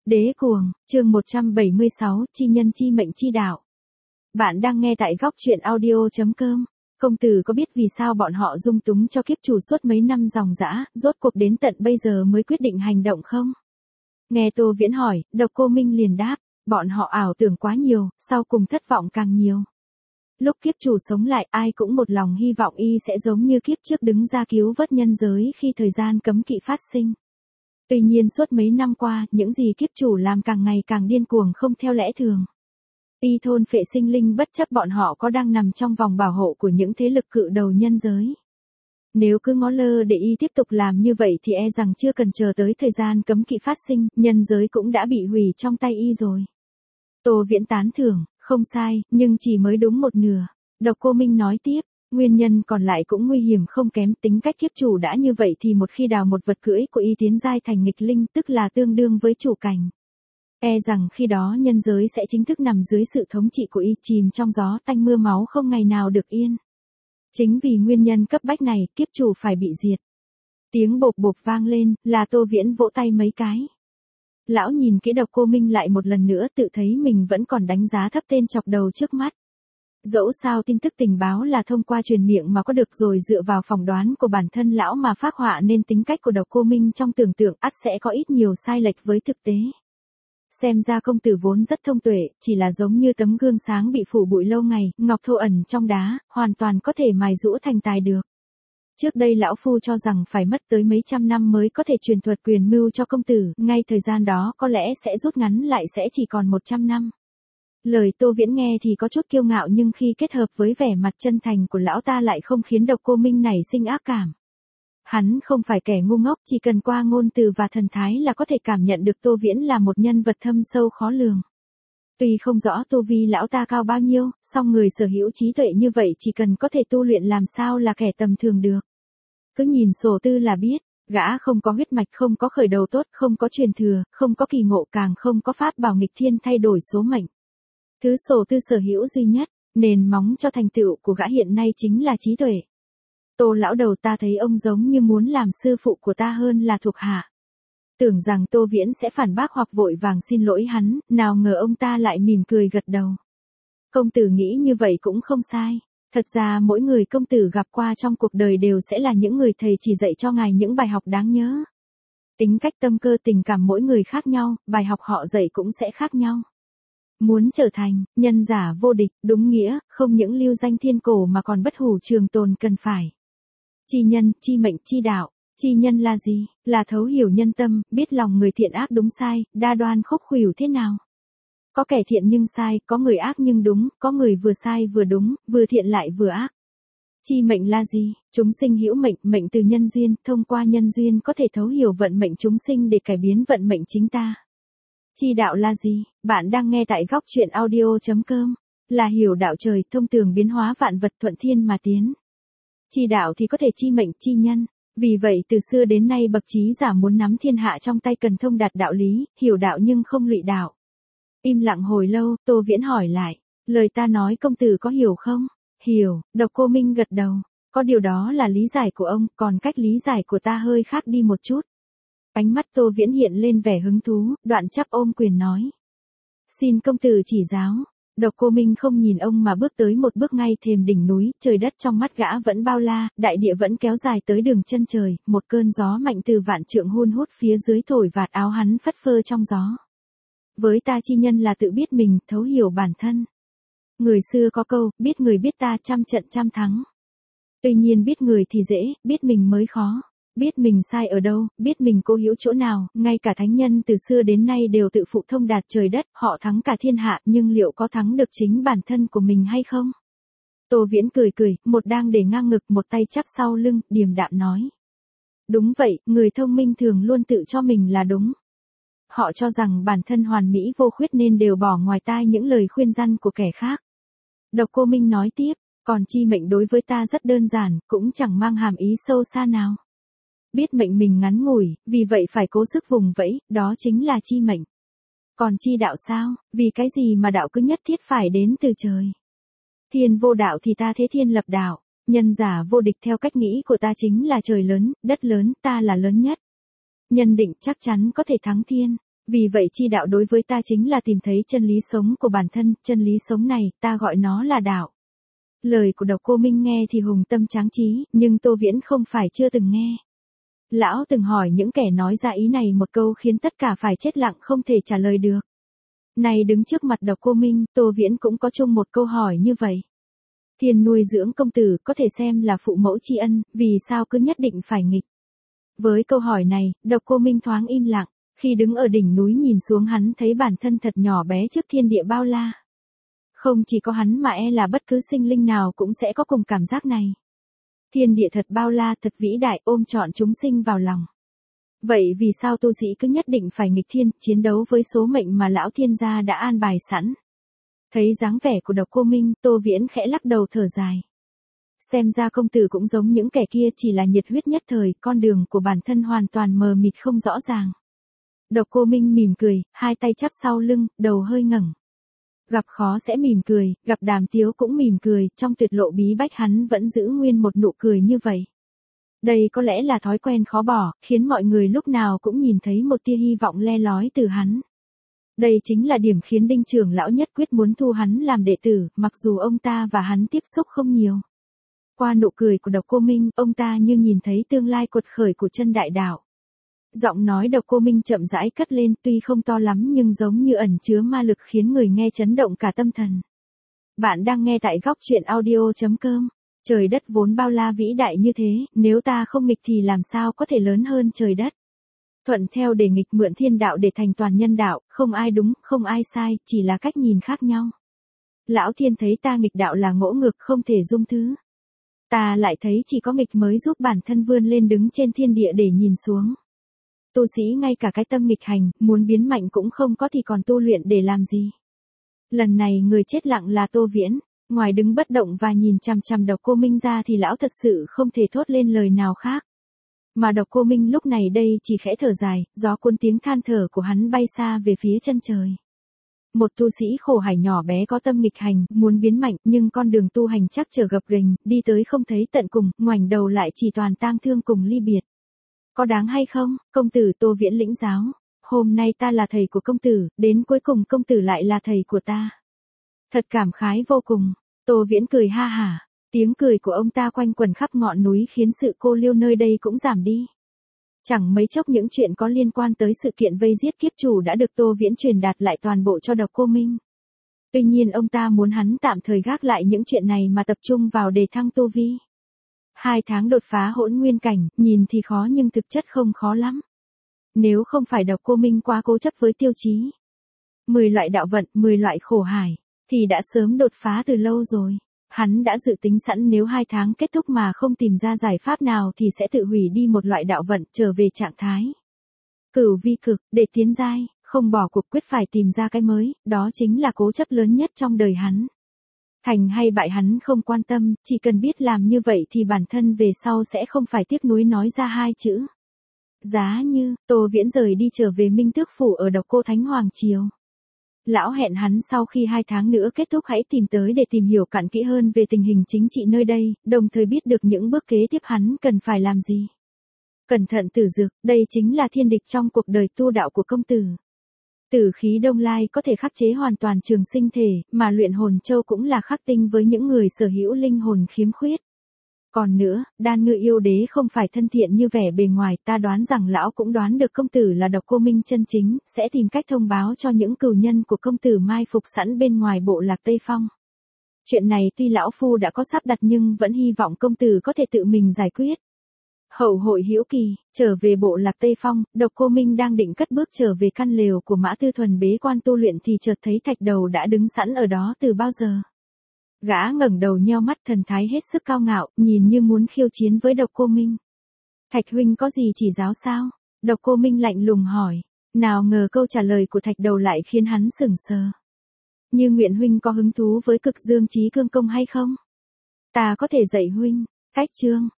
Đế cuồng, chương 176, chi nhân chi mệnh chi đạo. Bạn đang nghe tại góc truyện audio.com. Công tử có biết vì sao bọn họ dung túng cho kiếp chủ suốt mấy năm dòng dã, rốt cuộc đến tận bây giờ mới quyết định hành động không? Nghe Tô Viễn hỏi, Độc Cô Minh liền đáp, bọn họ ảo tưởng quá nhiều, sau cùng thất vọng càng nhiều. Lúc kiếp chủ sống lại, ai cũng một lòng hy vọng y sẽ giống như kiếp trước đứng ra cứu vớt nhân giới khi thời gian cấm kỵ phát sinh. Tuy nhiên suốt mấy năm qua, những gì kiếp chủ làm càng ngày càng điên cuồng không theo lẽ thường. Y thôn phệ sinh linh bất chấp bọn họ có đang nằm trong vòng bảo hộ của những thế lực cự đầu nhân giới. Nếu cứ ngó lơ để y tiếp tục làm như vậy thì e rằng chưa cần chờ tới thời gian cấm kỵ phát sinh, nhân giới cũng đã bị hủy trong tay y rồi. Tô Viễn tán thưởng, không sai, nhưng chỉ mới đúng một nửa. Độc Cô Minh nói tiếp. Nguyên nhân còn lại cũng nguy hiểm không kém, tính cách kiếp chủ đã như vậy thì một khi đào một vật cưỡi của y tiến giai thành nghịch linh tức là tương đương với chủ cảnh. E rằng khi đó nhân giới sẽ chính thức nằm dưới sự thống trị của y, chìm trong gió tanh mưa máu không ngày nào được yên. Chính vì nguyên nhân cấp bách này, kiếp chủ phải bị diệt. Tiếng bộp bộp vang lên, là Tô Viễn vỗ tay mấy cái. Lão nhìn kỹ Độc Cô Minh lại một lần nữa, tự thấy mình vẫn còn đánh giá thấp tên chọc đầu trước mắt. Dẫu sao tin tức tình báo là thông qua truyền miệng mà có được, rồi dựa vào phỏng đoán của bản thân lão mà phác họa nên tính cách của Độc Cô Minh trong tưởng tượng ắt sẽ có ít nhiều sai lệch với thực tế. Xem ra công tử vốn rất thông tuệ, chỉ là giống như tấm gương sáng bị phủ bụi lâu ngày, ngọc thô ẩn trong đá, hoàn toàn có thể mài giũa thành tài được. Trước đây lão phu cho rằng phải mất tới mấy trăm năm mới có thể truyền thuật quyền mưu cho công tử, ngay thời gian đó có lẽ sẽ rút ngắn lại sẽ chỉ còn 100 năm. Lời Tô Viễn nghe thì có chút kiêu ngạo, nhưng khi kết hợp với vẻ mặt chân thành của lão ta lại không khiến Độc Cô Minh này sinh ác cảm. Hắn không phải kẻ ngu ngốc, chỉ cần qua ngôn từ và thần thái là có thể cảm nhận được Tô Viễn là một nhân vật thâm sâu khó lường. Tuy không rõ tu vi lão ta cao bao nhiêu, song người sở hữu trí tuệ như vậy chỉ cần có thể tu luyện làm sao là kẻ tầm thường được. Cứ nhìn sổ tư là biết, gã không có huyết mạch, không có khởi đầu tốt, không có truyền thừa, không có kỳ ngộ, càng không có pháp bảo nghịch thiên thay đổi số mệnh. Thứ sổ tư sở hữu duy nhất, nền móng cho thành tựu của gã hiện nay chính là trí tuệ. Tô lão đầu, ta thấy ông giống như muốn làm sư phụ của ta hơn là thuộc hạ. Tưởng rằng Tô Viễn sẽ phản bác hoặc vội vàng xin lỗi hắn, nào ngờ ông ta lại mỉm cười gật đầu. Công tử nghĩ như vậy cũng không sai. Thật ra mỗi người công tử gặp qua trong cuộc đời đều sẽ là những người thầy chỉ dạy cho ngài những bài học đáng nhớ. Tính cách, tâm cơ, tình cảm mỗi người khác nhau, bài học họ dạy cũng sẽ khác nhau. Muốn trở thành nhân giả vô địch, đúng nghĩa, không những lưu danh thiên cổ mà còn bất hủ trường tồn cần phải. Chi nhân, chi mệnh, chi đạo. Chi nhân là gì? Là thấu hiểu nhân tâm, biết lòng người thiện ác đúng sai, đa đoan khúc khuỷu thế nào. Có kẻ thiện nhưng sai, có người ác nhưng đúng, có người vừa sai vừa đúng, vừa thiện lại vừa ác. Chi mệnh là gì? Chúng sinh hữu mệnh, mệnh từ nhân duyên, thông qua nhân duyên có thể thấu hiểu vận mệnh chúng sinh để cải biến vận mệnh chính ta. Chi đạo là gì? Bạn đang nghe tại góc truyện audio.com. Là hiểu đạo trời, thông tường biến hóa vạn vật, thuận thiên mà tiến. Chi đạo thì có thể chi mệnh, chi nhân. Vì vậy từ xưa đến nay bậc trí giả muốn nắm thiên hạ trong tay cần thông đạt đạo lý, hiểu đạo nhưng không lụy đạo. Im lặng hồi lâu, Tô Viễn hỏi lại, lời ta nói công tử có hiểu không? Hiểu. Độc Cô Minh gật đầu. Có điều đó là lý giải của ông, còn cách lý giải của ta hơi khác đi một chút. Ánh mắt Tô Viễn hiện lên vẻ hứng thú, đoạn chắp ôm quyền nói. Xin công tử chỉ giáo. Độc Cô Minh không nhìn ông mà bước tới một bước ngay thềm đỉnh núi, trời đất trong mắt gã vẫn bao la, đại địa vẫn kéo dài tới đường chân trời, một cơn gió mạnh từ vạn trượng hun hút phía dưới thổi vạt áo hắn phất phơ trong gió. Với ta chi nhân là tự biết mình, thấu hiểu bản thân. Người xưa có câu, biết người biết ta, trăm trận trăm thắng. Tuy nhiên biết người thì dễ, biết mình mới khó. Biết mình sai ở đâu, biết mình cố hữu chỗ nào, ngay cả thánh nhân từ xưa đến nay đều tự phụ thông đạt trời đất, họ thắng cả thiên hạ, nhưng liệu có thắng được chính bản thân của mình hay không? Tô Viễn cười cười, một đang để ngang ngực, một tay chắp sau lưng, điềm đạm nói. Đúng vậy, người thông minh thường luôn tự cho mình là đúng. Họ cho rằng bản thân hoàn mỹ vô khuyết nên đều bỏ ngoài tai những lời khuyên răn của kẻ khác. Độc Cô Minh nói tiếp, còn chi mệnh đối với ta rất đơn giản, cũng chẳng mang hàm ý sâu xa nào. Biết mệnh mình ngắn ngủi, vì vậy phải cố sức vùng vẫy, đó chính là chi mệnh. Còn chi đạo sao? Vì cái gì mà đạo cứ nhất thiết phải đến từ trời? Thiên vô đạo thì ta thế thiên lập đạo, nhân giả vô địch theo cách nghĩ của ta chính là trời lớn, đất lớn, ta là lớn nhất. Nhân định chắc chắn có thể thắng thiên. Vì vậy chi đạo đối với ta chính là tìm thấy chân lý sống của bản thân, chân lý sống này, ta gọi nó là đạo. Lời của Độc Cô Minh nghe thì hùng tâm tráng trí, nhưng Tô Viễn không phải chưa từng nghe. Lão từng hỏi những kẻ nói ra ý này một câu khiến tất cả phải chết lặng không thể trả lời được. Này đứng trước mặt Độc Cô Minh, Tô Viễn cũng có chung một câu hỏi như vậy. Thiên nuôi dưỡng công tử có thể xem là phụ mẫu tri ân, vì sao cứ nhất định phải nghịch? Với câu hỏi này, Độc Cô Minh thoáng im lặng, khi đứng ở đỉnh núi nhìn xuống hắn thấy bản thân thật nhỏ bé trước thiên địa bao la. Không chỉ có hắn mà là bất cứ sinh linh nào cũng sẽ có cùng cảm giác này. Thiên địa thật bao la, thật vĩ đại, ôm trọn chúng sinh vào lòng. Vậy vì sao tu sĩ cứ nhất định phải nghịch thiên, chiến đấu với số mệnh mà lão thiên gia đã an bài sẵn? Thấy dáng vẻ của Độc Cô Minh, Tô Viễn khẽ lắc đầu thở dài. Xem ra công tử cũng giống những kẻ kia, chỉ là nhiệt huyết nhất thời, con đường của bản thân hoàn toàn mờ mịt không rõ ràng. Độc Cô Minh mỉm cười, hai tay chắp sau lưng, đầu hơi ngẩng. Gặp khó sẽ mỉm cười, gặp Đàm Tiếu cũng mỉm cười, trong tuyệt lộ bí bách hắn vẫn giữ nguyên một nụ cười như vậy. Đây có lẽ là thói quen khó bỏ, khiến mọi người lúc nào cũng nhìn thấy một tia hy vọng le lói từ hắn. Đây chính là điểm khiến Đinh trưởng lão nhất quyết muốn thu hắn làm đệ tử, mặc dù ông ta và hắn tiếp xúc không nhiều. Qua nụ cười của Độc Cô Minh, ông ta như nhìn thấy tương lai quật khởi của chân đại đạo. Giọng nói Độc Cô Minh chậm rãi cất lên, tuy không to lắm nhưng giống như ẩn chứa ma lực khiến người nghe chấn động cả tâm thần. Bạn đang nghe tại góc truyện audio.com. Trời đất vốn bao la vĩ đại như thế, nếu ta không nghịch thì làm sao có thể lớn hơn trời đất. Thuận theo để nghịch, mượn thiên đạo để thành toàn nhân đạo, không ai đúng, không ai sai, chỉ là cách nhìn khác nhau. Lão Thiên thấy ta nghịch đạo là ngỗ ngược không thể dung thứ. Ta lại thấy chỉ có nghịch mới giúp bản thân vươn lên đứng trên thiên địa để nhìn xuống. Tu sĩ ngay cả cái tâm nghịch hành, muốn biến mạnh cũng không có thì còn tu luyện để làm gì. Lần này người chết lặng là Tô Viễn, ngoài đứng bất động và nhìn chằm chằm Độc Cô Minh ra thì lão thật sự không thể thốt lên lời nào khác. Mà Độc Cô Minh lúc này đây chỉ khẽ thở dài, gió cuốn tiếng than thở của hắn bay xa về phía chân trời. Một tu sĩ khổ hải nhỏ bé có tâm nghịch hành, muốn biến mạnh, nhưng con đường tu hành chắc trở gập ghềnh, đi tới không thấy tận cùng, ngoảnh đầu lại chỉ toàn tang thương cùng ly biệt. Có đáng hay không, công tử Tô Viễn lĩnh giáo, hôm nay ta là thầy của công tử, đến cuối cùng công tử lại là thầy của ta. Thật cảm khái vô cùng, Tô Viễn cười ha hả, tiếng cười của ông ta quanh quẩn khắp ngọn núi khiến sự cô liêu nơi đây cũng giảm đi. Chẳng mấy chốc những chuyện có liên quan tới sự kiện vây giết kiếp chủ đã được Tô Viễn truyền đạt lại toàn bộ cho Độc Cô Minh. Tuy nhiên ông ta muốn hắn tạm thời gác lại những chuyện này mà tập trung vào đề thăng tu vi. 2 tháng đột phá hỗn nguyên cảnh, nhìn thì khó nhưng thực chất không khó lắm. Nếu không phải Độc Cô Minh quá cố chấp với tiêu chí 10 loại đạo vận, 10 loại khổ hải, thì đã sớm đột phá từ lâu rồi. Hắn đã dự tính sẵn nếu 2 tháng kết thúc mà không tìm ra giải pháp nào thì sẽ tự hủy đi một loại đạo vận, trở về trạng thái cửu vi cực, để tiến giai, không bỏ cuộc, quyết phải tìm ra cái mới, đó chính là cố chấp lớn nhất trong đời hắn. Thành hay bại hắn không quan tâm, chỉ cần biết làm như vậy thì bản thân về sau sẽ không phải tiếc nuối nói ra 2 chữ. Giá như, Tô Viễn rời đi trở về Minh Tước Phủ ở Độc Cô Thánh Hoàng Triều. Lão hẹn hắn sau khi 2 tháng nữa kết thúc hãy tìm tới để tìm hiểu cặn kỹ hơn về tình hình chính trị nơi đây, đồng thời biết được những bước kế tiếp hắn cần phải làm gì. Cẩn thận tử dược, đây chính là thiên địch trong cuộc đời tu đạo của công tử. Tử khí Đông Lai có thể khắc chế hoàn toàn trường sinh thể, mà luyện hồn châu cũng là khắc tinh với những người sở hữu linh hồn khiếm khuyết. Còn nữa, Đan Ngự yêu đế không phải thân thiện như vẻ bề ngoài, ta đoán rằng lão cũng đoán được công tử là Độc Cô Minh chân chính, sẽ tìm cách thông báo cho những cừu nhân của công tử mai phục sẵn bên ngoài bộ lạc Tây Phong. Chuyện này tuy lão phu đã có sắp đặt nhưng vẫn hy vọng công tử có thể tự mình giải quyết. Hậu hội hữu kỳ, trở về bộ lạc Tây Phong, Độc Cô Minh đang định cất bước trở về căn lều của Mã Tư Thuần bế quan tu luyện thì chợt thấy Thạch Đầu đã đứng sẵn ở đó từ bao giờ. Gã ngẩng đầu nheo mắt, thần thái hết sức cao ngạo, nhìn như muốn khiêu chiến với Độc Cô Minh. Thạch huynh có gì chỉ giáo sao? Độc Cô Minh lạnh lùng hỏi. Nào ngờ câu trả lời của Thạch Đầu lại khiến hắn sửng sờ. Như Nguyện huynh có hứng thú với Cực Dương Chí Cương công hay không? Ta có thể dạy huynh. Cách chương,